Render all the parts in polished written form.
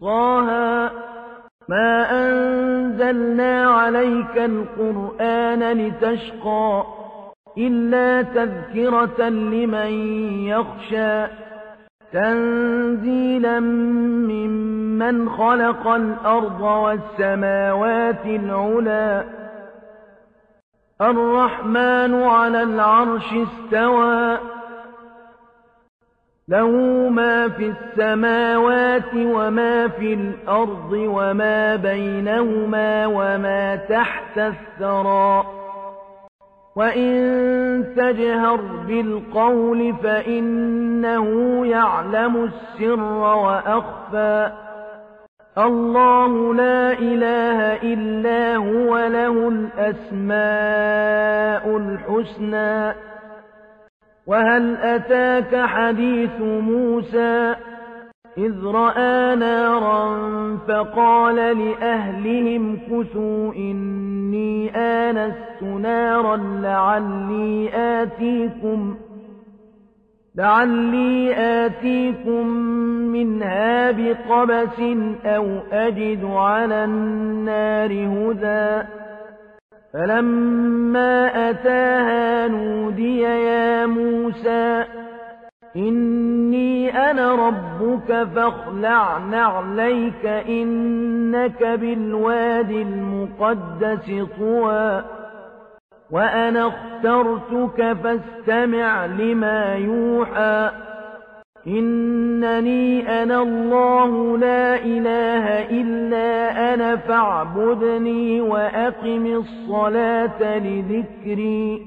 طه ما أنزلنا عليك القرآن لتشقى إلا تذكرة لمن يخشى تنزيلا ممن خلق الأرض والسماوات العلى الرحمن على العرش استوى له ما في السماوات وما في الأرض وما بينهما وما تحت الثرى وإن تجهر بالقول فإنه يعلم السر وأخفى الله لا إله إلا هو له الأسماء الحسنى وهل أتاك حديث موسى إذ رأى نارا فقال لأهلهم كثوا إني آنست نارا لعلي آتيكم منها بقبس أو أجد على النار هدى فلما أتاها نودي يا موسى إني أنا ربك فاخلع نعليك إنك بالواد المقدس طوى وأنا اخترتك فاستمع لما يوحى إنني أنا الله لا إله إلا أنا فاعبدني وأقم الصلاة لذكري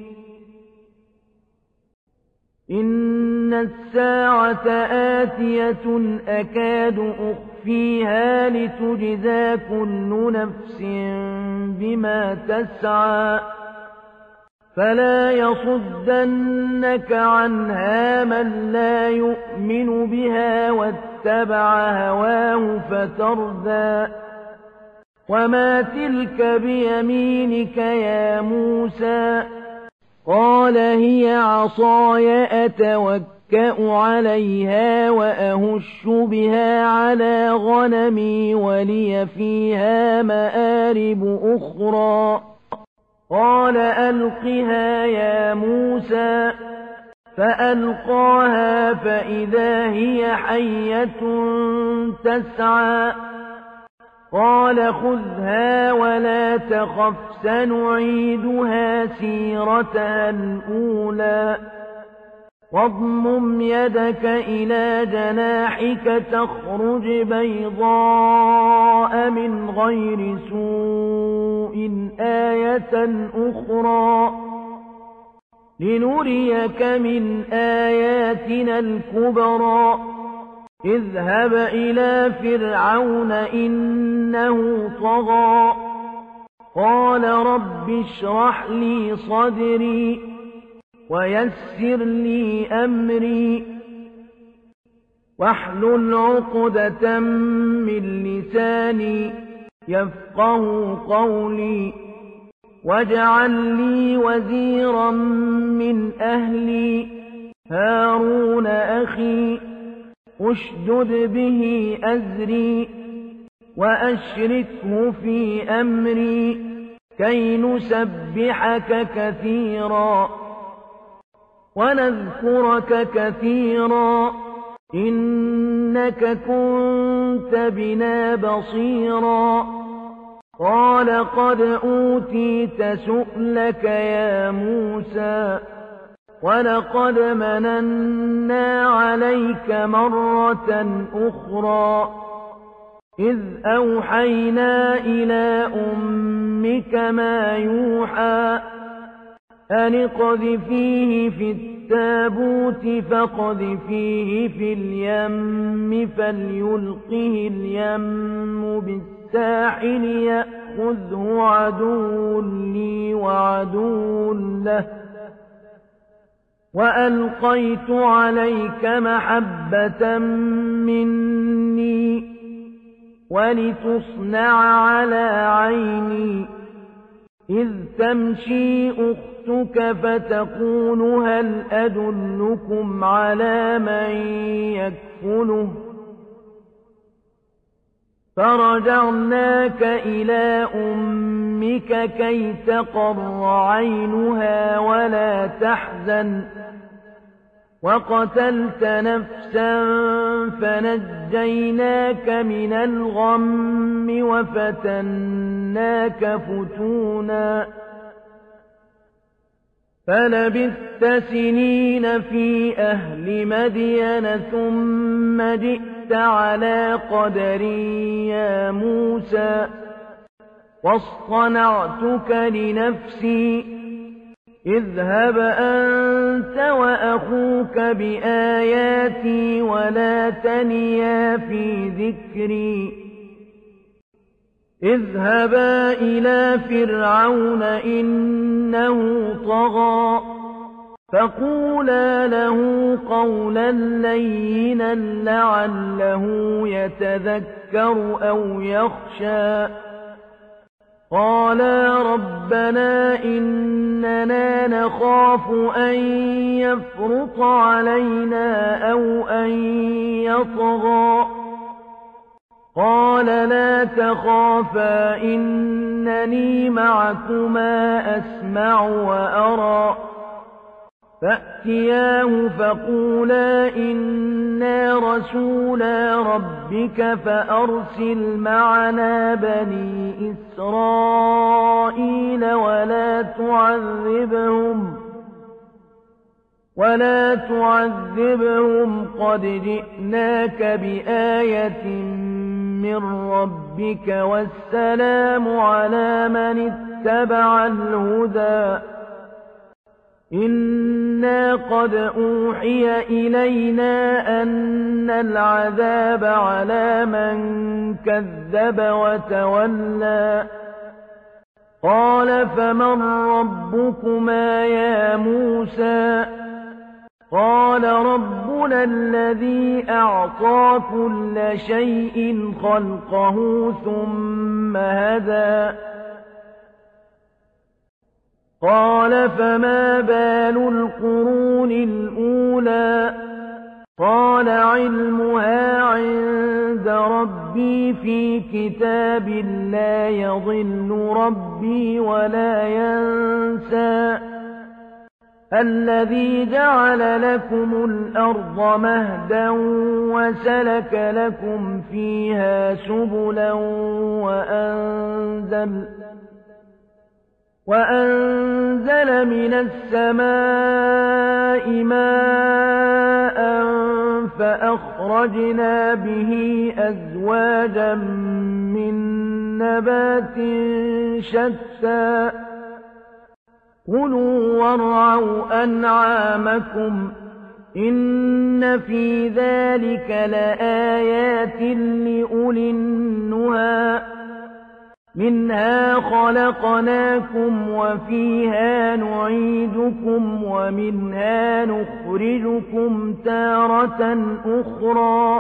إن الساعة آتية أكاد أخفيها لتجزى كل نفس بما تسعى فلا يصدنك عنها من لا يؤمن بها واتبع هواه فتردى وما تلك بيمينك يا موسى قال هي عصاي أتوكأ عليها وأهش بها على غنمي ولي فيها مآرب أخرى قال ألقها يا موسى فألقاها فإذا هي حية تسعى قال خذها ولا تخف سنعيدها سيرتها الأولى واضمم يدك إلى جناحك تخرج بيضاء من غير سوء آية أخرى لنريك من آياتنا الكبرى اذهب إلى فرعون إنه طغى قال رب اشرح لي صدري ويسر لي أمري واحلل عقدة من لساني يفقه قولي واجعل لي وزيرا من أهلي هارون أخي اشدد به أزري وأشركه في أمري كي نسبحك كثيرا ونذكرك كثيرا إنك كنت بنا بصيرا قال قد أوتيت سؤلك يا موسى ولقد مننا عليك مرة أخرى إذ أوحينا إلى أمك ما يوحى أن اقذفيه في التابوت فاقذفيه في اليم فليلقه اليم بالساحل يأخذه عدو لي وعدو له وألقيت عليك محبة مني ولتصنع على عيني إذ تمشي أختك فتقول هل أدلكم على من يكفله فرجعناك إلى أمك كي تقر عينها ولا تحزن وقتلت نفسا فنجيناك من الغم وفتناك فتونا فلبثت سنين في أهل مدين ثم جئت على قدر يا موسى واصطنعتك لنفسي اذهب أنت وأخوك بآياتي ولا تنيا في ذكري اذهبا إلى فرعون إنه طغى فقولا له قولا لينا لعله يتذكر أو يخشى قالا ربنا إننا نخاف أن يفرط علينا أو أن يطغى قال لا تخافا إنني معكما أسمع وأرى فأتياه فقولا إنا رسولا ربك فأرسل معنا بني إسرائيل ولا تعذبهم قد جئناك بآية من ربك والسلام على من اتبع الهدى إنا قد أوحي إلينا أن العذاب على من كذب وتولى قال فمن ربكما يا موسى قال ربنا الذي أعطى كل شيء خلقه ثم هدى قال فما بال القرون الأولى قال علمها عند ربي في كتاب لا يضل ربي ولا ينسى الذي جعل لكم الأرض مهدا وسلك لكم فيها سبلا وأنزل من السماء ماء فأخرجنا به أزواجا من نبات شتى كلوا وارعوا أنعامكم إن في ذلك لآيات لأولي النهى منها خلقناكم وفيها نعيدكم ومنها نخرجكم تارة أخرى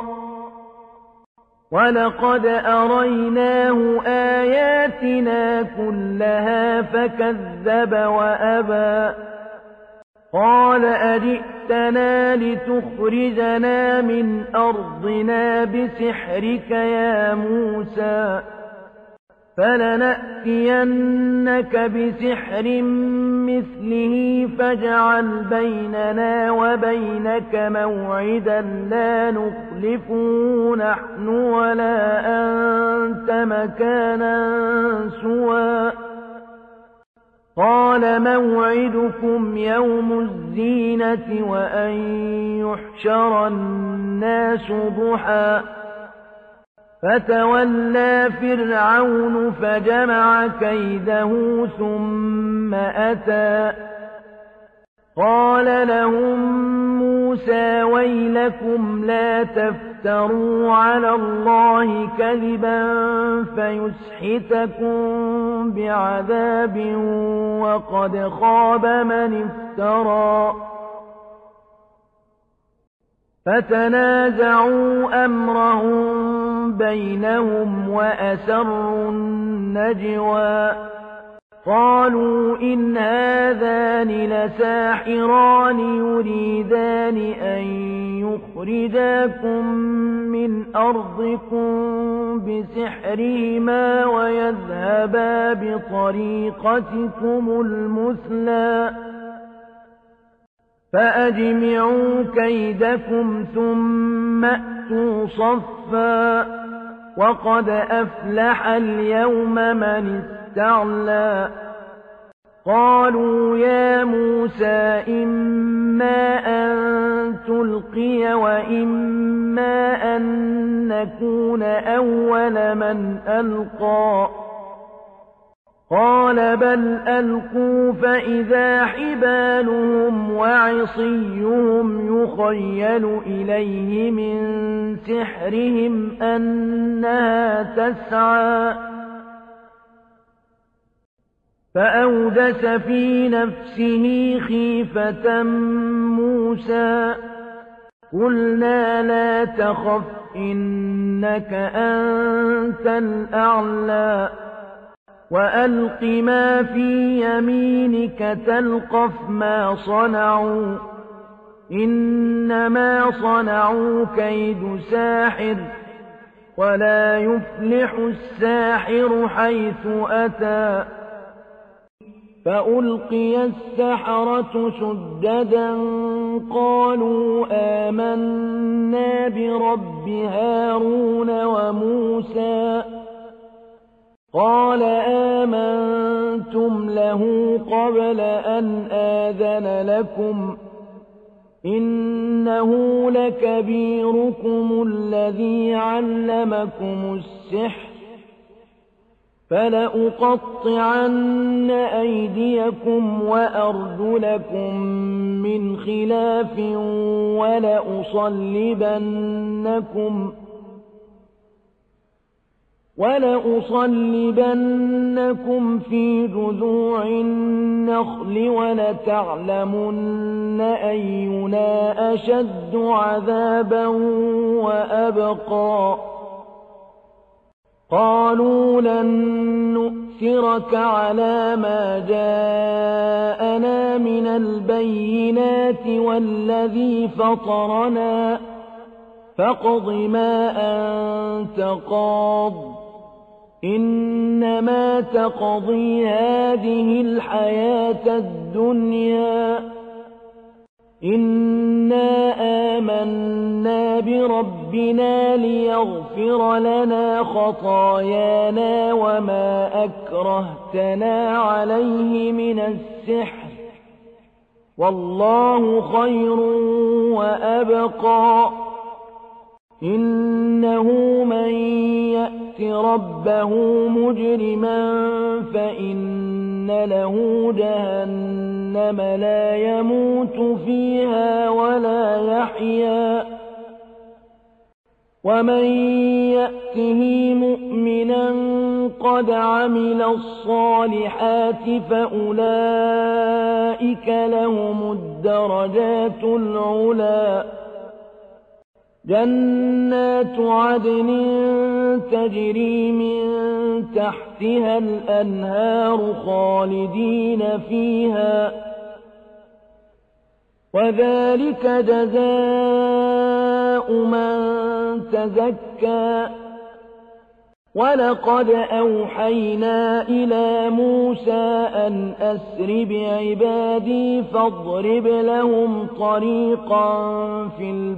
ولقد أريناه آياتنا كلها فكذب وأبى قال أجئتنا لتخرجنا من أرضنا بسحرك يا موسى فلنأتينك بسحر مثله فاجعل بيننا وبينك موعدا لا نخلفه نحن ولا أنت مكانا سوى قال موعدكم يوم الزينة وأن يحشر الناس ضحى فتولى فرعون فجمع كيده ثم أتى قال لهم موسى ويلكم لا تفتروا على الله كذبا فيسحتكم بعذاب وقد خاب من افترى فتنازعوا أمرهم بينهم وأسروا النجوى قالوا إن هذان لساحران يريدان أن ليخرجاكم من أرضكم بسحرهما ويذهبا بطريقتكم المثلى فأجمعوا كيدكم ثم أتوا صفا وقد أفلح اليوم من استعلى قالوا يا موسى إما أن تلقي وإما أن نكون أول من ألقى قال بل ألقوا فإذا حبالهم وعصيهم يخيل إليه من سحرهم أنها تسعى فأوجس في نفسه خيفة موسى قلنا لا تخف إنك أنت الأعلى وألق ما في يمينك تلقف ما صنعوا إنما صنعوا كيد ساحر ولا يفلح الساحر حيث أتى فألقي السحرة سجدا قالوا آمنا برب هارون وموسى قال آمنتم له قبل أن آذن لكم إنه لكبيركم الذي علمكم السحر فلأقطعن أيديكم وأرجلكم من خلاف ولأصلبنكم في جذوع النخل ولتعلمن أينا أشد عذابا وأبقى قالوا لن نؤثرك على ما جاءنا من البينات والذي فطرنا فاقض ما أنت قاض إنما تقضي هذه الحياة الدنيا إنا آمنا بربنا ليغفر لنا خطايانا وما أكرهتنا عليه من السحر والله خير وأبقى إنه من يأت ربه مجرما فإن له جهنم لا يموت فيها ولا يحيا ومن يأته مؤمنا قد عمل الصالحات فأولئك لهم الدرجات العلى جنات عدن تجري من تحتها الأنهار خالدين فيها وذلك جزاء من تزكى ولقد أوحينا إلى موسى أن أسر بعبادي فاضرب لهم طريقا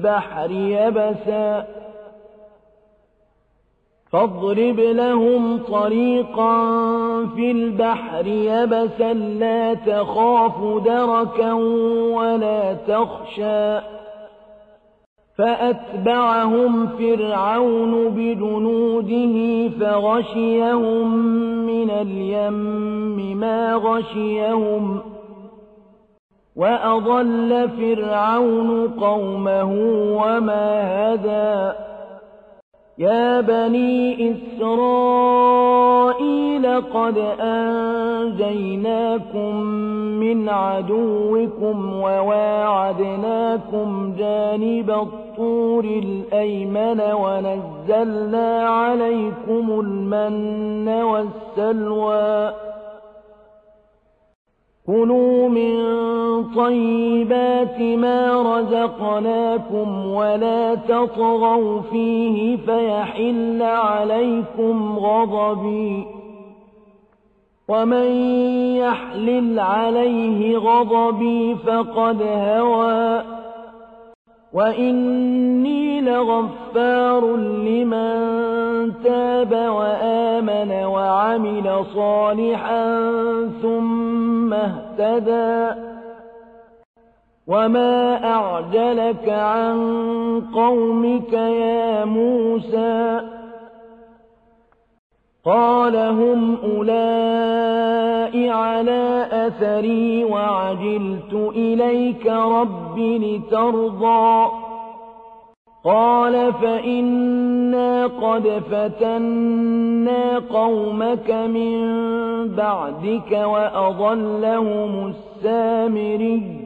في البحر يبسا لا تخاف دركا ولا تخشى فأتبعهم فرعون بجنوده فغشيهم من اليم ما غشيهم وأضل فرعون قومه وما هدى يا بني إسرائيل قد أنجيناكم من عدوكم وواعدناكم جانب الطور الأيمن ونزلنا عليكم المن والسلوى كُلُوا مِن طَيِّبَاتِ مَا رَزَقْنَاكُمْ وَلَا تَطْغَوْا فِيهِ فَيَحِلَّ عَلَيْكُمْ غَضَبِي وَمَن يَحْلِلْ عَلَيْهِ غَضَبِي فَقَدْ هَوَىٰ وَإِنِّي لَغَفَّارٌ لِّمَن تَابَ وَآمَنَ وَعَمِلَ صَالِحًا ثُمَّ اهْتَدَىٰ وَمَا أَعْجَلَكَ عَن قَوْمِكَ يَا مُوسَىٰ قَالَ هُمْ أُولَاءِ عَلَىٰ أَثَرِي وَعَجِلْتُ إِلَيْكَ رَبِّ لِتَرْضَىٰ قَالَ فَإِنَّا قَدْ فَتَنَّا قَوْمَكَ مِن بَعْدِكَ وَأَضَلَّهُمُ السَّامِرِيُّ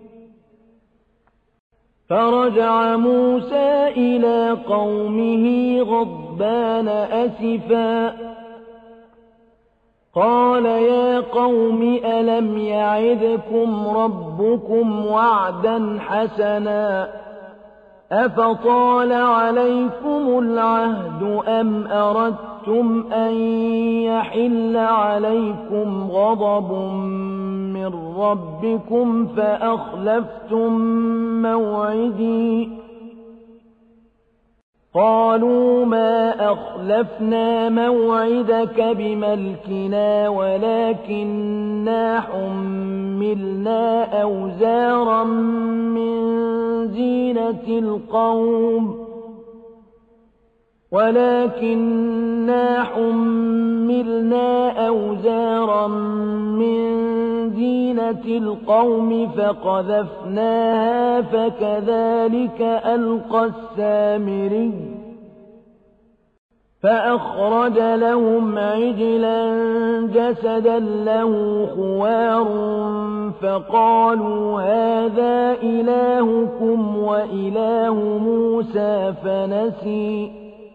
فرجع موسى إلى قومه غضبان أسفا قال يا قوم ألم يعدكم ربكم وعدا حسنا أفطال عليكم العهد أم أردتم أن يحل عليكم غضب من ربكم فأخلفتم موعدي قالوا ما أخلفنا موعدك بملكنا ولكننا حملنا أوزارا من زينة القوم فقذفناها فكذلك ألقى السامري فأخرج لهم عجلا جسدا له خوار فقالوا هذا إلهكم وإله موسى فنسي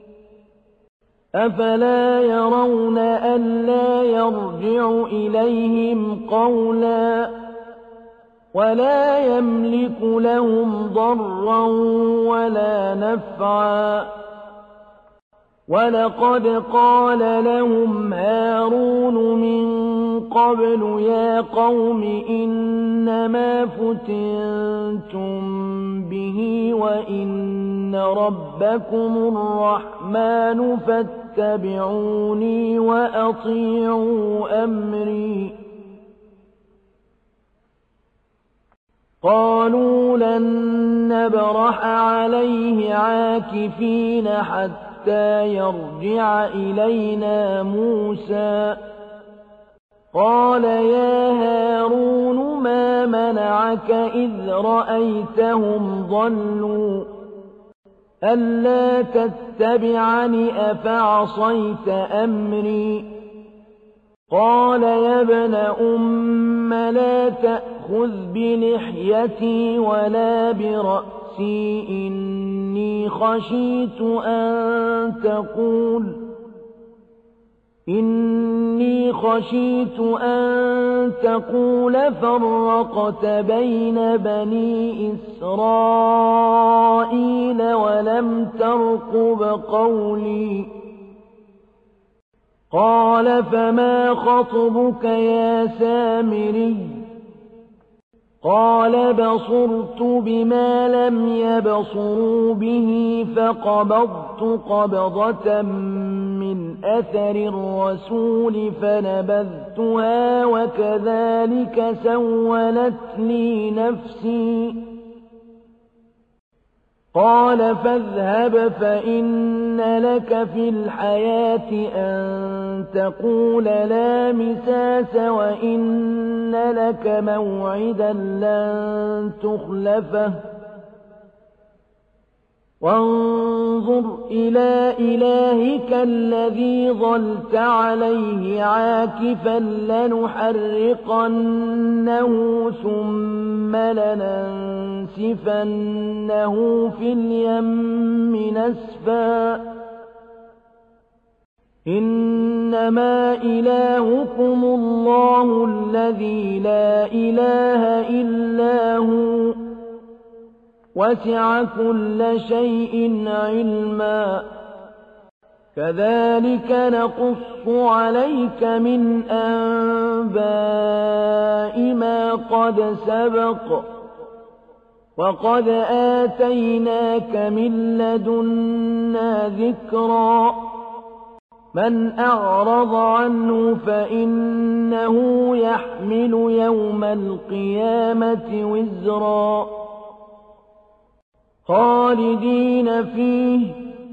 أفلا يرون ألا يرجع إليهم قولا ولا يملك لهم ضرا ولا نفعا ولقد قال لهم هارون من قبل يا قوم إنما فتنتم به وإن ربكم الرحمن فاتبعوني وأطيعوا أمري قالوا لن نبرح عليه عاكفين حتى يرجع إلينا موسى قال يا هارون ما منعك إذ رأيتهم ضلوا ألا تتبعني أفعصيت أمري قال يا ابن أم لا تأخذ بلحيتي ولا برأسي إني خشيت أن تقول فرقت بين بني إسرائيل ولم ترقب قولي قال فما خطبك يا سامري قال بصرت بما لم يبصروا به فقبضت قبضة من أثر الرسول فنبذتها وكذلك سولت لي نفسي قال فاذهب فإن لك في الحياة أن تقول لا مساس وإن لك موعدا لن تخلفه وانظر إلى إلهك الذي ظلت عليه عاكفا لنحرقنه ثم لننسفنه في اليم نسفا إنما إلهكم الله الذي لا إله إلا هو وسع كل شيء علما كذلك نقص عليك من أنباء ما قد سبق وقد آتيناك من لدنا ذكرا من أعرض عنه فإنه يحمل يوم القيامة وزرا خالدين فيه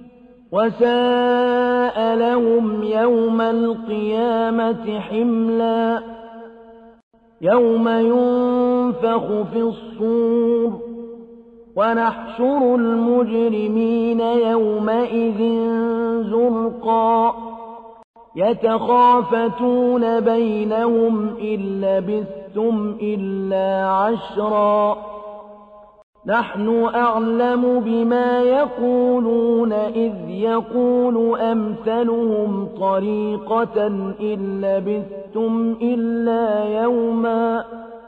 وساء لهم يوم القيامة حملا يوم ينفخ في الصور ونحشر المجرمين يومئذ زرقا يتخافتون بينهم إن لبثتم إلا عشرا نحن أعلم بما يقولون إذ يقول أمثلهم طريقة إن لبثتم إلا يوما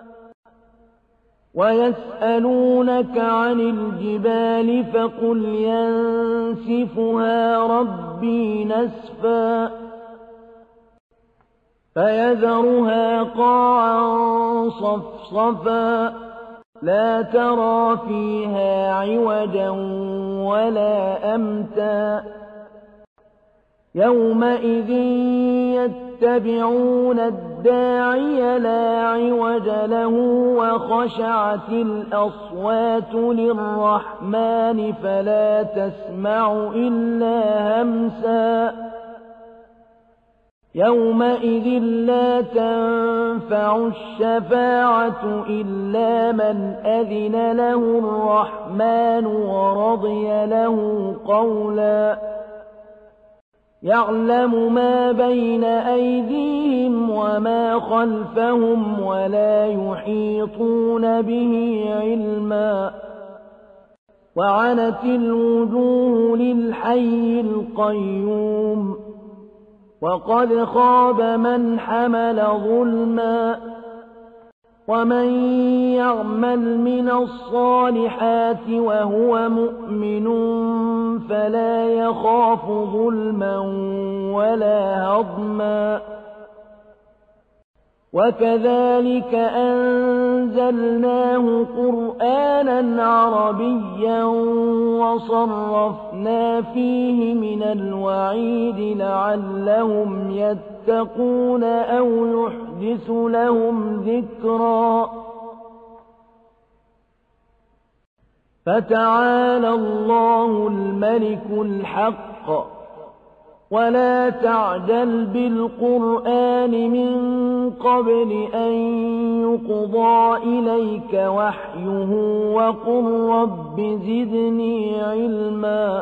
ويسألونك عن الجبال فقل ينسفها ربي نسفا فيذرها قاعا صفصفا لا ترى فيها عوجا ولا أمتا يومئذ يتبعون الداعي لا عوج له وخشعت الأصوات للرحمن فلا تسمع إلا همسا يومئذ لا تنفع الشفاعة إلا من أذن له الرحمن ورضي له قولا يعلم ما بين أيديهم وما خلفهم ولا يحيطون به علما وعنت الوجوه للحي القيوم وقد خاب من حمل ظلما ومن يعمل من الصالحات وهو مؤمن فلا يخاف ظلما ولا هضما وكذلك أنزلناه قرآنا عربيا وصرفنا فيه من الوعيد لعلهم يتقون أو يحدث لهم ذكرا فتعالى الله الملك الحق ولا تعجل بالقرآن من قبل أن يقضى إليك وحيه وقل رب زدني علما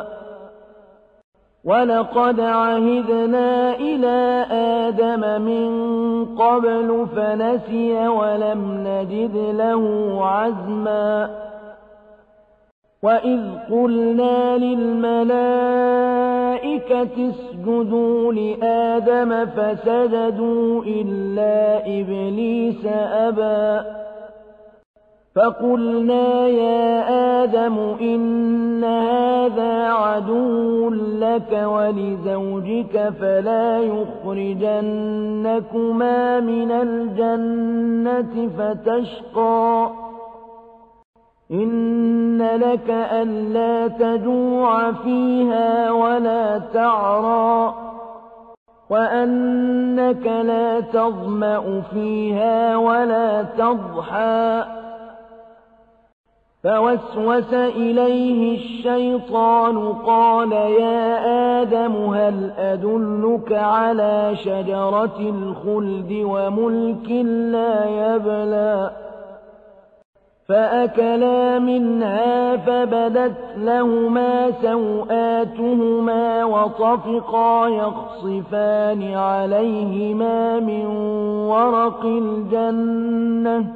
ولقد عهدنا إلى آدم من قبل فنسي ولم نجد له عزما وإذ قلنا للملائكة اسجدوا لآدم فسجدوا إلا إبليس أبى فقلنا يا آدم إن هذا عدو لك ولزوجك فلا يخرجنكما من الجنة فتشقى إن لك ألا تجوع فيها ولا تعرى وأنك لا تظمأ فيها ولا تضحى فوسوس إليه الشيطان قال يا آدم هل أدلك على شجرة الخلد وملك لا يبلى فأكلا منها فبدت لهما سوآتهما وطفقا يخصفان عليهما من ورق الجنة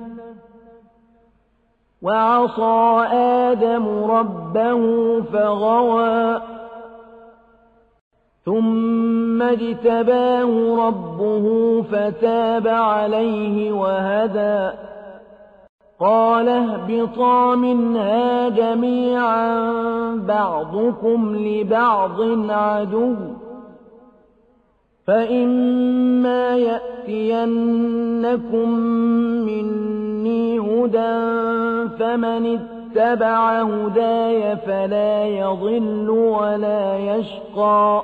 وعصى آدم ربه فغوى ثم ثم اجتباه ربه فتاب عليه وهدى قال اهبطا منها جميعا بعضكم لبعض عدو فإما يأتينكم مني هدى فمن اتبع هداي فلا يضل ولا يشقى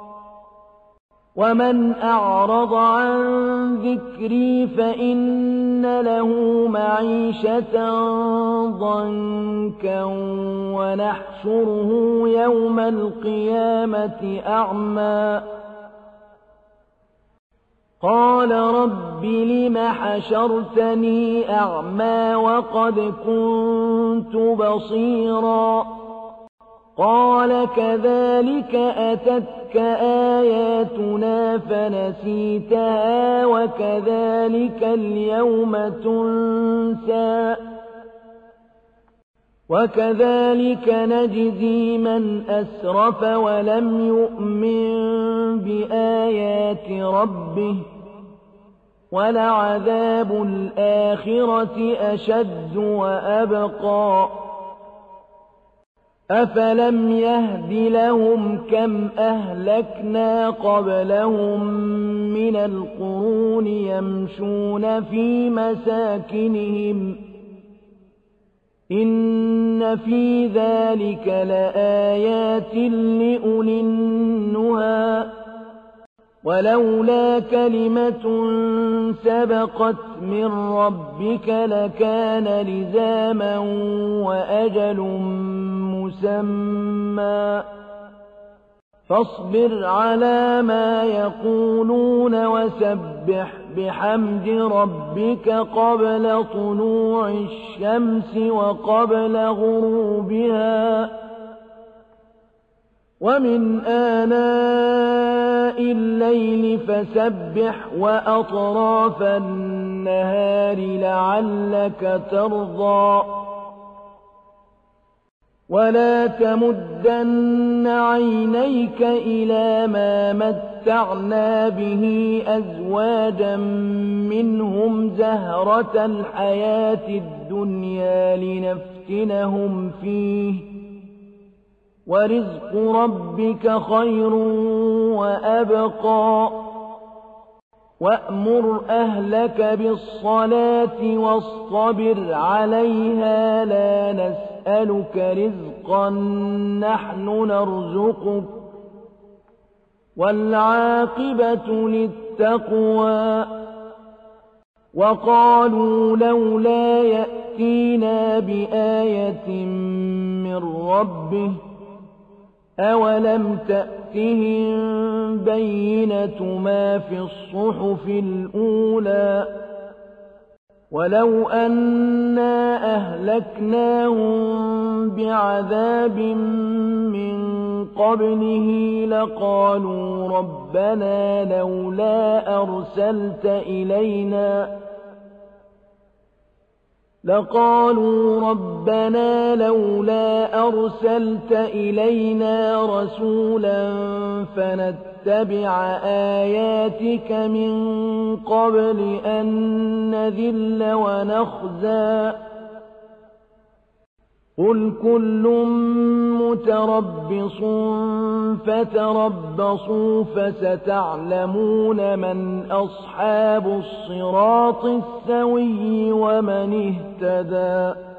ومن أعرض عن ذكري فإن له معيشة ضنكا ونحشره يوم القيامة أعمى قال رب لم حشرتني أعمى وقد كنت بصيرا قال كذلك أتتك آياتنا فنسيتها وكذلك اليوم تنسى وكذلك نجزي من أسرف ولم يؤمن بآيات ربه ولعذاب الآخرة أشد وأبقى أفلم يهد لهم كم أهلكنا قبلهم من القرون يمشون في مساكنهم إن في ذلك لآيات لأولي النهى ولولا كلمة سبقت من ربك لكان لزاما وأجل مسمى فاصبر على ما يقولون وسبح بحمد ربك قبل طلوع الشمس وقبل غروبها ومن آناء الليل فسبح وأطراف النهار لعلك ترضى ولا تمدن عينيك إلى ما متعنا به أزواجا منهم زهرة الحياة الدنيا لنفتنهم فيه ورزق ربك خير وأبقى وأمر أهلك بالصلاة واصطبر عليها لا نسألك رزقا نحن نرزقك والعاقبة للتقوى وقالوا لولا يأتينا بآية من ربه أولم تأتهم بينة ما في الصحف الأولى ولو أنا أهلكناهم بعذاب من قبله لقالوا ربنا لولا أرسلت إلينا رسولا فنتبع آياتك من قبل أن نذل ونخزى قل كل متربص فتربصوا فستعلمون من أصحاب الصراط السوي ومن اهتدى